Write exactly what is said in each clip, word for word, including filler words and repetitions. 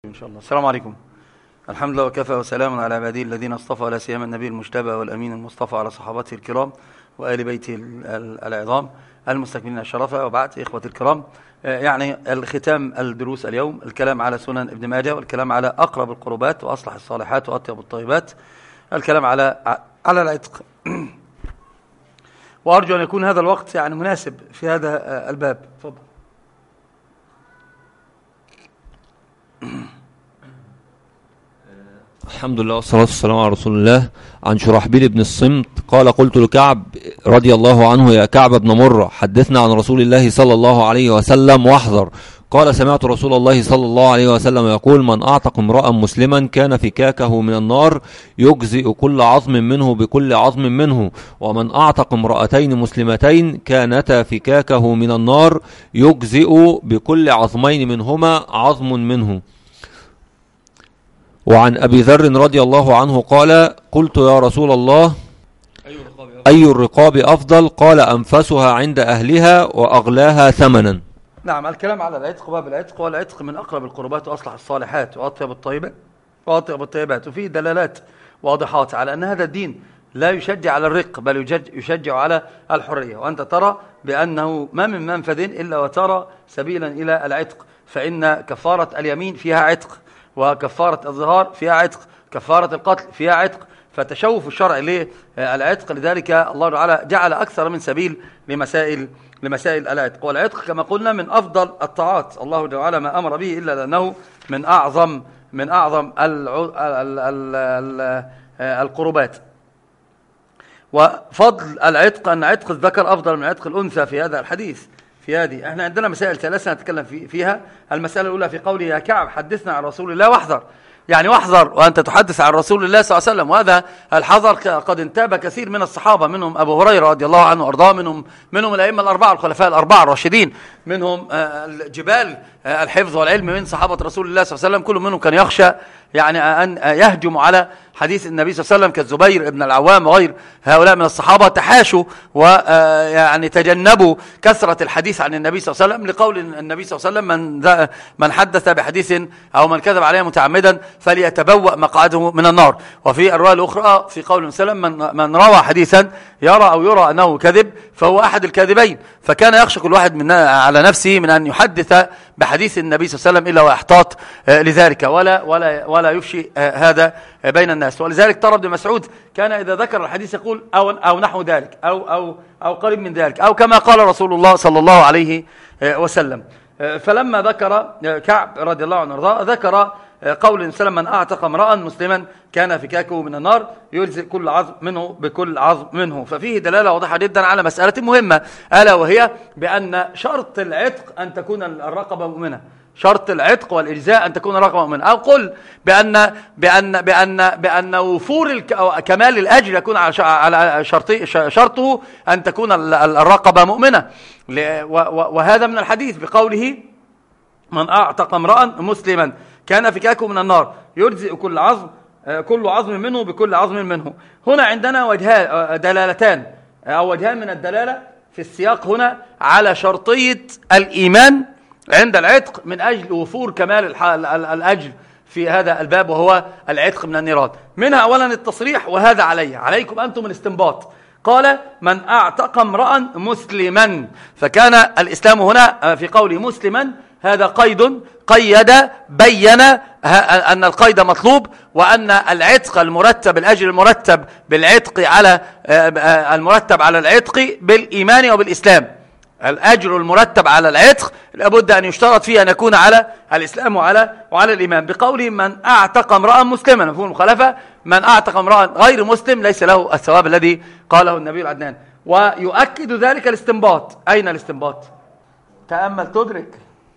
إن شاء الله. السلام عليكم. الحمد لله وكفى وسلام على عباده الذين اصطفى، لا سيما النبي المجتبى والأمين المصطفى على صحابته الكرام وآل بيته العظام المستكملين الشرفة، وبعد إخوة الكرام، يعني الختام الدروس اليوم الكلام على سنن ابن ماجه، والكلام على أقرب القربات وأصلح الصالحات وأطيب الطيبات، الكلام على على العتق. وأرجو أن يكون هذا الوقت يعني مناسب في هذا الباب. تفضل. الحمد لله والصلاة والسلام على رسول الله. عن شرحبيل بن الصمت قال: قلت لكعب رضي الله عنه: يا كعب بن مرة، حدثنا عن رسول الله صلى الله عليه وسلم واحذر. قال: سمعت رسول الله صلى الله عليه وسلم يقول: من أعتق امرأ مسلما كان فكاكه من النار يجزئ كل عظم منه بكل عظم منه، ومن أعتق امرأتين مسلمتين كانتا فكاكه من النار يجزئ بكل عظمين منهما عظم منه. وعن أبي ذر رضي الله عنه قال: قلت يا رسول الله: أي الرقاب أفضل؟ قال: أنفسها عند أهلها وأغلاها ثمنا. نعم، الكلام على العتق، باب العتق، والعتق من أقرب القربات وأصلح الصالحات وأطيب الطيبات وأطيب الطيبات، وفيه دلالات واضحات على أن هذا الدين لا يشجع على الرق، بل يشجع على الحرية. وأنت ترى بأنه ما من منفذ إلا وترى سبيلا إلى العتق، فإن كفارة اليمين فيها عتق، وكفارة الظهار فيها عتق، كفارة القتل فيها عتق، فتشوف الشرع للعتق. لذلك الله تعالى جعل أكثر من سبيل لمسائل لمسائل العتق. والعتق كما قلنا من أفضل الطاعات، الله تعالى ما أمر به إلا لأنه من أعظم من أعظم القربات. وفضل العتق أن عتق الذكر أفضل من عتق الأنثى في هذا الحديث. في هذه احنا عندنا مسائل ثلاثة نتكلم في فيها. المسألة الأولى في قوله: يا كعب حدثنا عن رسول الله واحذر، يعني واحذر وأنت تحدث عن رسول الله صلى الله عليه وسلم. وهذا الحذر قد انتاب كثير من الصحابة، منهم أبو هريرة رضي الله عنه وأرضاه، منهم منهم الأئمة الأربعة الخلفاء الأربعة الراشدين، منهم جبال الحفظ والعلم من صحابة رسول الله صلى الله عليه وسلم. كل منهم كان يخشى يعني أن يهجم على حديث النبي صلى الله عليه وسلم، كالزبير ابن العوام وغير هؤلاء من الصحابة تحاشوا ويعني تجنبوا كثرة الحديث عن النبي صلى الله عليه وسلم، لقول النبي صلى الله عليه وسلم: من من حدث بحديث أو من كذب عليه متعمدا فليتبوأ مقعده من النار. وفي الرواية الأخرى في قول النبي صلى الله عليه وسلم: من من روى حديثا يرى أو يرى أنه كذب فهو أحد الكاذبين. فكان يخشى كل واحد منا على نفسه من أن يحدث بحديث النبي صلى الله عليه وسلم إلا ويحتاط لذلك، ولا ولا ولا يفشي هذا بين الناس. ولذلك ترى ابن مسعود كان إذا ذكر الحديث يقول أو أو نحو ذلك أو أو أو قريب من ذلك، أو كما قال رسول الله صلى الله عليه وسلم. فلما ذكر كعب رضي الله عنه وارضاه ذكر قول النبي صلى الله عليه وسلم: من أعتق امرأ مسلما كان فكاكه من النار يجزئ كل عظم منه بكل عظم منه. ففيه دلالة واضحة جدا على مسألة مهمة، ألا وهي بأن شرط العتق أن تكون الرقبة مؤمنة. شرط العتق والإجزاء أن تكون الرقبة مؤمنة. أو قل بأن بأن بأن بأن وفور كمال الأجر يكون على شرطه أن تكون الرقبة مؤمنة. وهذا من الحديث بقوله: من أعتق امرأ مسلما كان فكاكه من النار يجزئ كل عظم كل عظم منه بكل عظم منه. هنا عندنا وجهان دلالتان أو وجهان من الدلالة في السياق هنا على شرطية الإيمان عند العتق من أجل وفور كمال الأجر في هذا الباب، وهو العتق من النيران. منها أولا التصريح: وهذا علي عليكم أنتم الاستنباط. قال: من أعتق امرأ مسلما، فكان الإسلام هنا في قوله مسلما هذا قيد قيد بين أن القيد مطلوب، وأن العتق المرتب الأجر المرتب بالعتق على المرتب على العتق بالإيمان وبالإسلام. الأجر المرتب على العتق لابد أن يشترط فيه أن يكون على الإسلام وعلى وعلى الإيمان. بقوله: من أعتق امرأ مسلما، مفهوم المخالفة، من أعتق امرأ غير مسلم ليس له الثواب الذي قاله النبي العدنان. ويؤكد ذلك الاستنباط. أين الاستنباط؟ تأمل تدرك.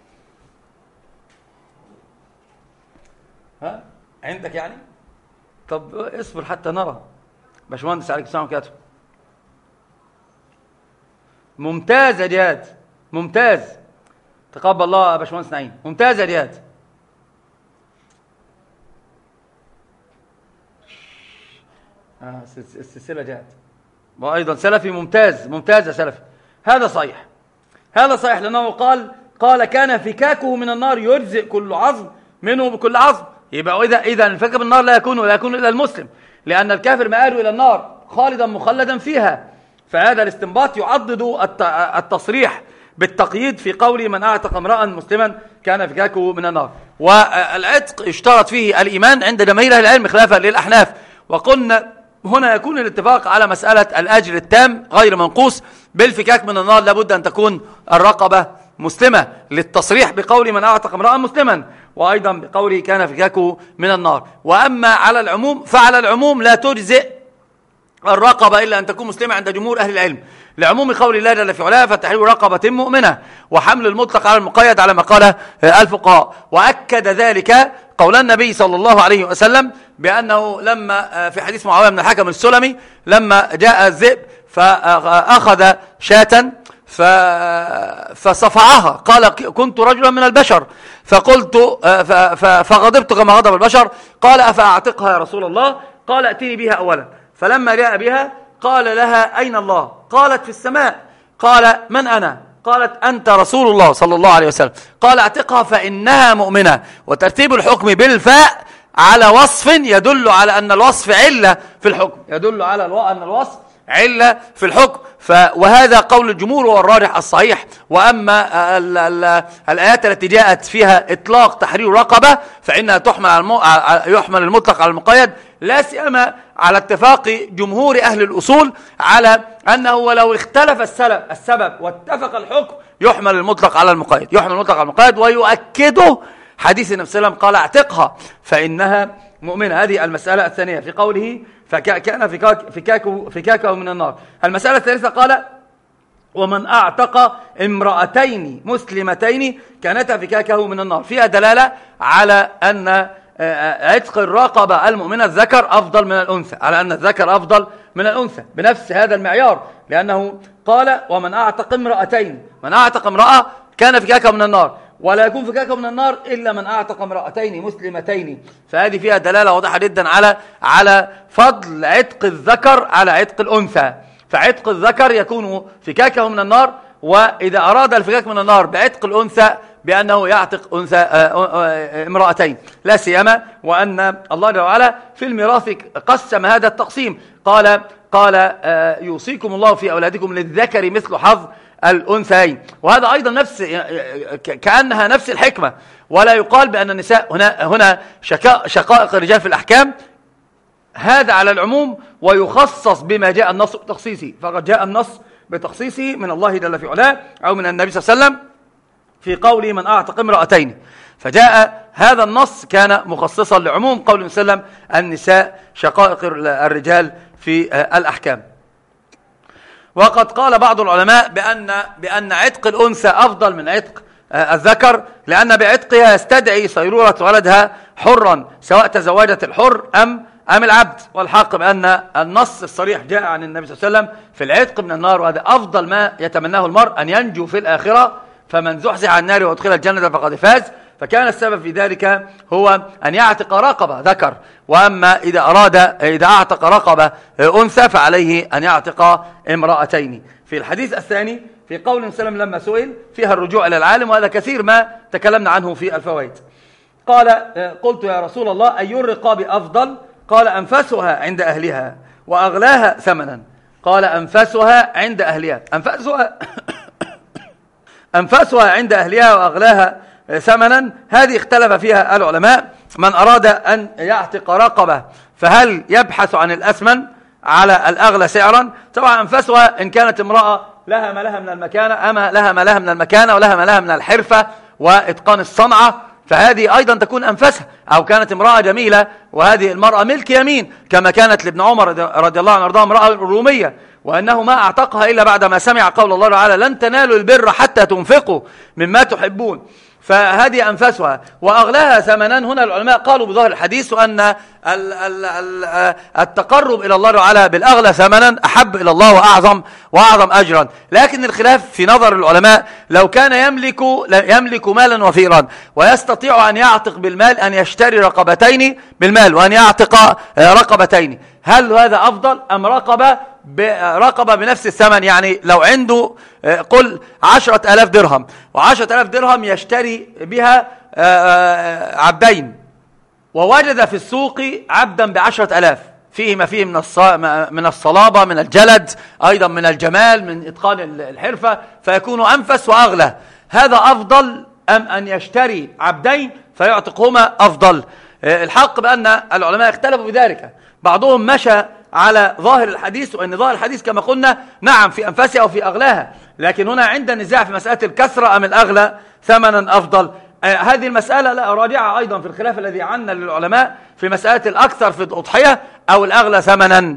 ها عندك يعني؟ طب اصبر حتى نرى. باشمهندس عليك السلام عليكم. ممتاز يا جهاد، ممتاز، تقبل الله يا باشمهندس نعيم، ممتاز يا جهاد. اه السلسله جهاد، وايضا سلفي، ممتاز ممتاز يا سلفي. هذا صحيح، هذا صحيح، لانه قال قال كان فكاكه من النار يجزئ كل عظم منه بكل عظم. يبقى إذا إذا انفك بالنار لا يكون لا يكون إلا المسلم، لأن الكافر مآله إلى النار خالدا مخلدا فيها. فهذا الاستنباط يعضد التصريح بالتقييد في قول من أعتق امرأ مسلما كان فكاكه من النار. والعتق يشترط فيه الإيمان عند جماهير أهل العلم خلافا للأحناف. وقلنا هنا يكون الاتفاق على مسألة الأجر التام غير منقوص بالفكاك من النار، لابد أن تكون الرقبة مسلمة للتصريح بقول من أعتق امرأ مسلما، وأيضا بقوله كان فكاكه من النار. وأما على العموم فعلى العموم لا تجزئ الرقبة إلا أن تكون مسلمة عند جمهور أهل العلم، لعموم قول الله جل في علاه فتحرير رقبة مؤمنة، وحمل المطلق على المقيد على ما قاله الفقهاء. وأكد ذلك قول النبي صلى الله عليه وسلم بأنه لما في حديث معاوية بن الحكم السلمي لما جاء الذئب فأخذ شاة فصفعها، قال كنت رجلا من البشر فقلت فغضبت كما غضب البشر، قال أفأعتقها يا رسول الله؟ قال ائتني بها أولا. فلما جاء بها قال لها أين الله؟ قالت في السماء. قال من أنا؟ قالت أنت رسول الله صلى الله عليه وسلم. قال اعتقها فإنها مؤمنة. وترتيب الحكم بالفاء على وصف يدل على أن الوصف علة في الحكم، يدل على أن الوصف علة في الحكم. وهذا قول الجمهور والراجح الصحيح. وأما ال ال الآيات التي جاءت فيها إطلاق تحرير رقبة فإنها تحمل يحمل المطلق على المقيد، لا سيما على اتفاق جمهور أهل الأصول على أنه ولو اختلف السبب السبب واتفق الحكم يحمل المطلق على المقيد، يحمل المطلق على المقيد. ويؤكده حديث النبي صلى الله عليه وسلم قال اعتقها فإنها مؤمنة. هذه المسألة الثانية في قوله فكان فكاك فكاكه, فكاكه من النار. المسألة الثالثة قال ومن أعتق امرأتين مسلمتين كانتا فكاكه من النار، فيها دلالة على أن عتق الرقبة المؤمنة الذكر أفضل من الأنثى، على أن الذكر أفضل من الأنثى بنفس هذا المعيار، لأنه قال ومن أعتق امرأتين، من أعتق امرأة كان فكاكه من النار، ولا يكون فكاكه من النار إلا من أعتق امرأتين مسلمتين. فهذه فيها دلالة واضحة جدا على على فضل عتق الذكر على عتق الأنثى. فعتق الذكر يكون فكاكه من النار، وإذا أراد الفكاك من النار بعتق الأنثى بأنه يعتق أنثى امرأتين، لا سيما وأن الله جل وعلا في الميراث قسم هذا التقسيم، قال قال يوصيكم الله في أولادكم للذكر مثل حظ الأنثيين. وهذا أيضا نفس كأنها نفس الحكمة، ولا يقال بأن النساء هنا هنا شقائق الرجال في الأحكام، هذا على العموم ويخصص بما جاء النص بتخصيصه. فقد جاء النص بتخصيصه من الله جل في علاه أو من النبي صلى الله عليه وسلم في قوله من أعتق امرأتين، فجاء هذا النص كان مخصصا لعموم قول النبي صلى الله عليه وسلم النساء شقائق الرجال في الأحكام. وقد قال بعض العلماء بأن بأن عتق الأنثى أفضل من عتق الذكر، لأن بعتقها يستدعي صيرورة ولدها حرا سواء تزوجت الحر أم أم العبد. والحق بأن النص الصريح جاء عن النبي صلى الله عليه وسلم في العتق من النار، وهذا أفضل ما يتمناه المرء أن ينجو في الآخرة، فمن زحزح عن النار وادخل الجنة فقد فاز. فكان السبب في ذلك هو أن يعتق رقبة ذكر، وأما إذا أراد إذا أعتق رقبة أنثى فعليه أن يعتق امرأتين. في الحديث الثاني في قول النبي صلى الله عليه وسلم لما سئل فيها الرجوع إلى العالم، وهذا كثير ما تكلمنا عنه في الفوائد. قال قلت يا رسول الله أي الرقاب أفضل؟ قال أنفسها عند أهلها وأغلاها ثمنا. قال أنفسها عند أهلها، أنفسها أنفسها عند أهلها وأغلاها ثمنا. هذه اختلف فيها العلماء. من أراد أن يعتق رقبة فهل يبحث عن الأثمن على الأغلى سعرا؟ طبعا أنفسها إن كانت امرأة لها ما لها من المكانة، أما لها ما لها من المكانة ولها ما لها من الحرفة وإتقان الصنعة، فهذه أيضا تكون أنفسها. أو كانت امرأة جميلة وهذه المرأة ملك يمين، كما كانت لابن عمر رضي الله عنه وارضاه امرأة رومية، وأنه ما أعتقها إلا بعدما سمع قول الله تعالى لن تنالوا البر حتى تنفقوا مما تحبون. فهذه أنفسها وأغلاها ثمنا. هنا العلماء قالوا بظاهر الحديث أن التقرب إلى الله تعالى بالأغلى ثمنا أحب إلى الله وأعظم وأعظم أجرا. لكن الخلاف في نظر العلماء لو كان يملك يملك مالا وفيرا ويستطيع أن يعتق بالمال، أن يشتري رقبتين بالمال وأن يعتق رقبتين، هل هذا أفضل أم رقبة برقبة بنفس الثمن؟ يعني لو عنده قل عشرة آلاف درهم وعشرة آلاف درهم يشتري بها عبدين ووجد في السوق عبدا بعشرة ألاف فيه ما فيه من من الصلابة، من الجلد، أيضا من الجمال، من إتقان الحرفة، فيكون أنفس وأغلى، هذا أفضل أم أن يشتري عبدين فيعتقهما أفضل؟ الحق بأن العلماء اختلفوا بذلك، بعضهم مشى على ظاهر الحديث، وأن ظاهر الحديث كما قلنا نعم في أنفسها أو في أغلاها، لكن هنا عند النزاع في مسألة الكسرة أم الأغلى ثمنا أفضل. آه هذه المسألة لا راجعة أيضا في الخلاف الذي عنا للعلماء في مسألة الأكثر في الأضحية أو الأغلى ثمنا،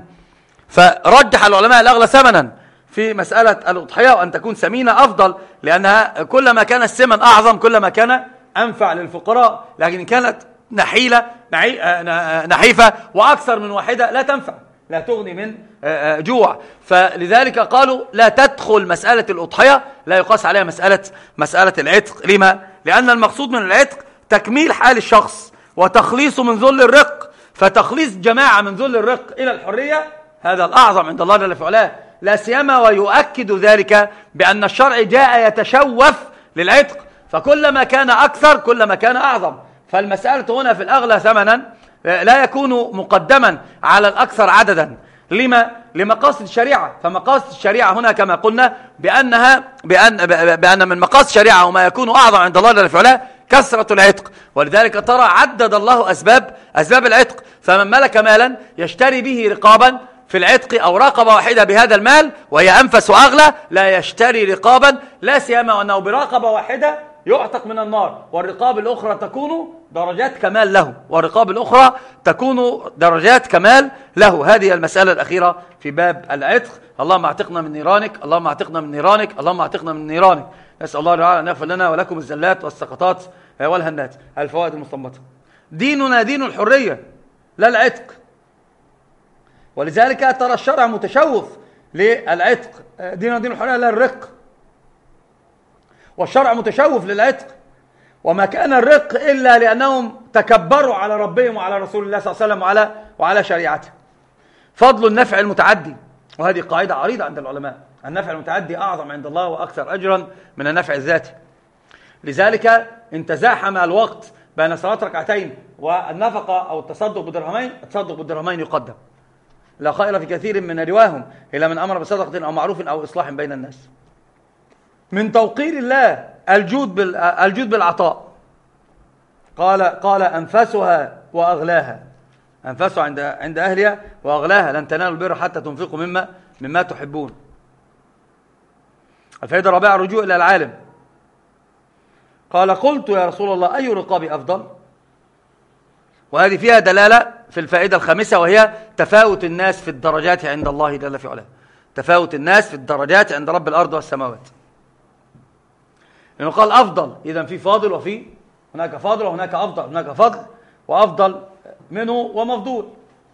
فرجح العلماء الأغلى ثمنا في مسألة الأضحية، وأن تكون سمينة أفضل، لأنها كلما كان السمن أعظم كلما كان أنفع للفقراء، لكن كانت نحيلة نحيفة وأكثر من واحدة لا تنفع، لا تغني من جوع، فلذلك قالوا لا تدخل مسألة الأضحية، لا يقاس عليها مسألة مسألة العتق. لما؟ لأن المقصود من العتق تكميل حال الشخص وتخليصه من ذل الرق، فتخليص جماعة من ذل الرق إلى الحرية هذا الأعظم عند الله جل في علاه، لا سيما ويؤكد ذلك بأن الشرع جاء يتشوف للعتق، فكلما كان أكثر كلما كان أعظم، فالمسألة هنا في الأغلى ثمنا لا يكون مقدما على الأكثر عددا. لما؟ لمقاصد الشريعة، فمقاصد الشريعة هنا كما قلنا بأنها بأن, بأن من مقاصد الشريعة وما يكون أعظم عند الله جل في علاه كثرة العتق، ولذلك ترى عدد الله أسباب أسباب العتق، فمن ملك مالا يشتري به رقابا في العتق أو رقبة واحدة بهذا المال وهي أنفس وأغلى لا يشتري رقابا، لا سيما وأنه برقبة واحدة يعتق من النار، والرقاب الأخرى تكون درجات كمال له، والرقاب الأخرى تكون درجات كمال له. هذه المسألة الأخيرة في باب العتق. اللهم اعتقنا من نيرانك، اللهم اعتقنا من نيرانك، اللهم اعتقنا من نيرانك. نسأل الله تعالى أن يغفر لنا ولكم الزلات والسقطات والهنات. الفوائد المستنبطة: ديننا دين الحرية لا العتق، ولذلك ترى الشرع متشوف للعتق، ديننا دين الحرية لا الرق، والشرع متشوف للعتق، وما كان الرق إلا لأنهم تكبروا على ربهم وعلى رسول الله صلى الله عليه وسلم وعلى, وعلى شريعته. فضل النفع المتعدي، وهذه قاعدة عريضة عند العلماء، النفع المتعدي أعظم عند الله وأكثر أجرا من النفع الذاتي، لذلك إن تزاحم الوقت بين صلاة ركعتين والنفقة أو التصدق بدرهمين، التصدق بالدرهمين يقدم، لا خير في كثير من رواهم إلا من أمر بصدقة أو معروف أو إصلاح بين الناس. من توقير الله الجود الجود بالعطاء، قال قال أنفسها وأغلاها، أنفسها عند عند أهلها وأغلاها، لن تنالوا البر حتى تنفقوا مما مما تحبون. الفائدة الرابعة الرجوع إلى العالم، قال قلت يا رسول الله أي رقابي أفضل؟ وهذه فيها دلالة في الفائدة الخامسة، وهي تفاوت الناس في الدرجات عند الله جل في علاه، تفاوت الناس في الدرجات عند رب الأرض والسماوات، لأنه قال أفضل، إذن في فاضل وفي هناك فاضل وهناك أفضل، هناك فضل وأفضل منه ومفضول،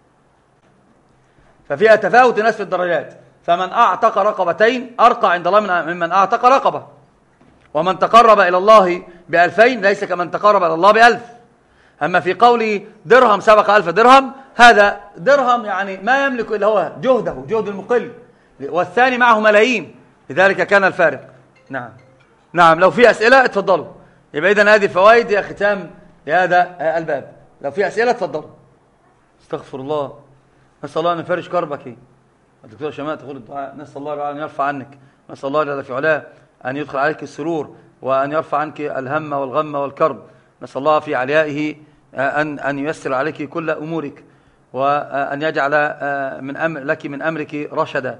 ففيها تفاوت الناس في الدرجات، فمن أعتق رقبتين أرقى عند الله ممن أعتق رقبة، ومن تقرب إلى الله بألفين ليس كمن تقرب إلى الله بألف. أما في قوله درهم سبق ألف درهم، هذا درهم يعني ما يملك إلا هو جهده، جهد المقل، والثاني معه ملايين، لذلك كان الفارق. نعم نعم لو في أسئلة اتفضلوا، يبقى إذن هذه الفوائد هي ختام لهذا الباب. لو في أسئلة اتفضلوا. استغفر الله، نسأل الله أن يفرج كربك. الدكتور شماء تقول الدعاء: نسأل الله أن يرفع عنك، نسأل الله جل في علاه أن يدخل عليك السرور وأن يرفع عنك الهم والغم والكرب، نسأل الله في عليائه أن أن ييسر عليك كل أمورك، وأن يجعل من أمر لك من أمرك رشدا.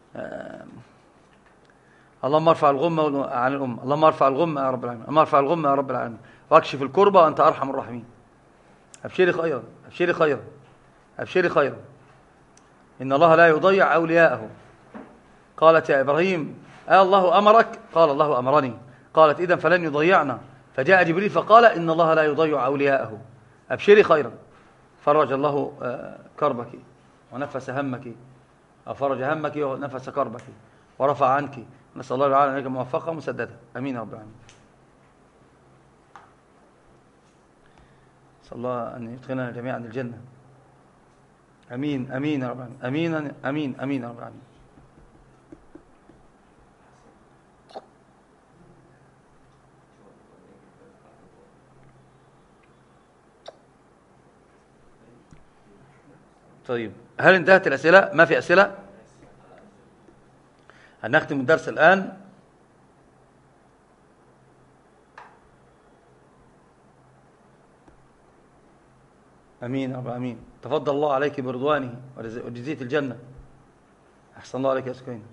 اللهم ارفع الغمة عن الأمة، اللهم ارفع الغمة يا رب العالمين، اللهم ارفع الغمة يا رب العالمين، واكشف الكربة وأنت أرحم الراحمين. أبشري خيرا، أبشري خيرا، أبشري خيرا، إن الله لا يضيع أولياءه. قالت يا إبراهيم: آه الله أمرك؟ قال: الله أمرني. قالت: إذن فلن يضيعنا. فجاء جبريل فقال: إن الله لا يضيع أولياءه. أبشري خيرا، فرج الله كربك ونفس همك، أو فرج همك ونفس كربك ورفع عنك. نسأل الله تعالى أن يكون موفقا مسددا. أمين يا رب العالمين. نسأل الله أن يدخلنا جميعا الجنة. أمين أمين يا رب العالمين. أمين أمين أمين يا رب العالمين. طيب هل انتهت الأسئلة؟ ما في أسئلة؟ هنختم الدرس الآن. أمين يا رب أمين. تفضل الله عليك برضوانه وجزيت الجنة. أحسن الله عليك يا سكين.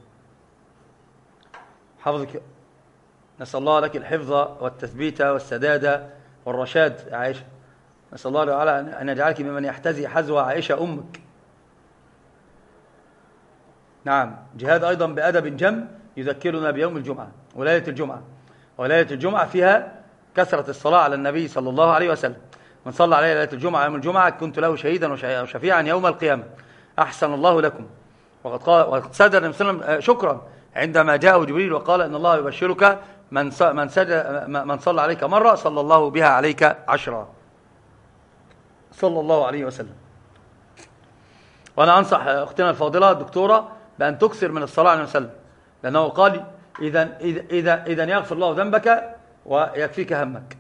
حفظك، نسأل الله لك الحفظ والتثبيت والسداد والرشاد يا عائشة. نسأل الله تعالى أن يجعلك ممن يحتزي حزو عائشة أمك. نعم، جهاد أيضا بأدب جم يذكرنا بيوم الجمعة وليلة الجمعة. وليلة الجمعة فيها كثرة الصلاة على النبي صلى الله عليه وسلم. من صلى عليه ليلة الجمعة يوم الجمعة كنت له شهيدا وشفيعا يوم القيامة. أحسن الله لكم. وقد قال وقد سدد النبي صلى الله عليه وسلم شكرا عندما جاءه جبريل وقال إن الله يبشرك من من سجد من صلى عليك مرة صلى الله بها عليك عشرا. صلى الله عليه وسلم. وأنا أنصح أختنا الفاضلة الدكتورة بأن تكثر من الصلاة عليه وسلم، لأنه قال إذا إذا إذا يغفر الله ذنبك ويكفيك همك.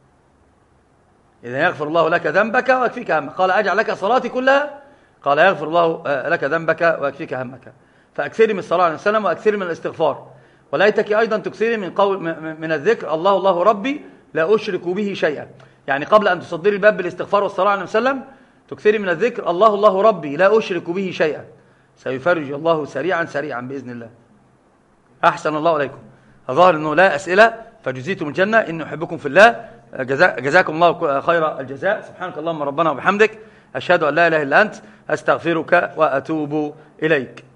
إذا يغفر الله لك ذنبك ويكفيك همك. قال أجعل لك صلاتي كلها؟ قال يغفر الله لك ذنبك ويكفيك همك. فأكثري من الصلاة عليه وسلم وأكثري من الاستغفار. وليتك أيضا تكثري من قول من الذكر الله الله ربي لا أشرك به شيئا. يعني قبل أن تصدري الباب بالاستغفار والصلاة عليه وسلم تكثري من الذكر الله الله ربي لا أشرك به شيئا، سيفرج الله سريعا سريعا بإذن الله. أحسن الله عليكم. الظاهر أنه لا أسئلة فجزيتم الجنة. إني أحبكم في الله. جزا جزاكم الله خير الجزاء. سبحانك اللهم ربنا وبحمدك أشهد أن لا إله إلا أنت أستغفرك وأتوب إليك.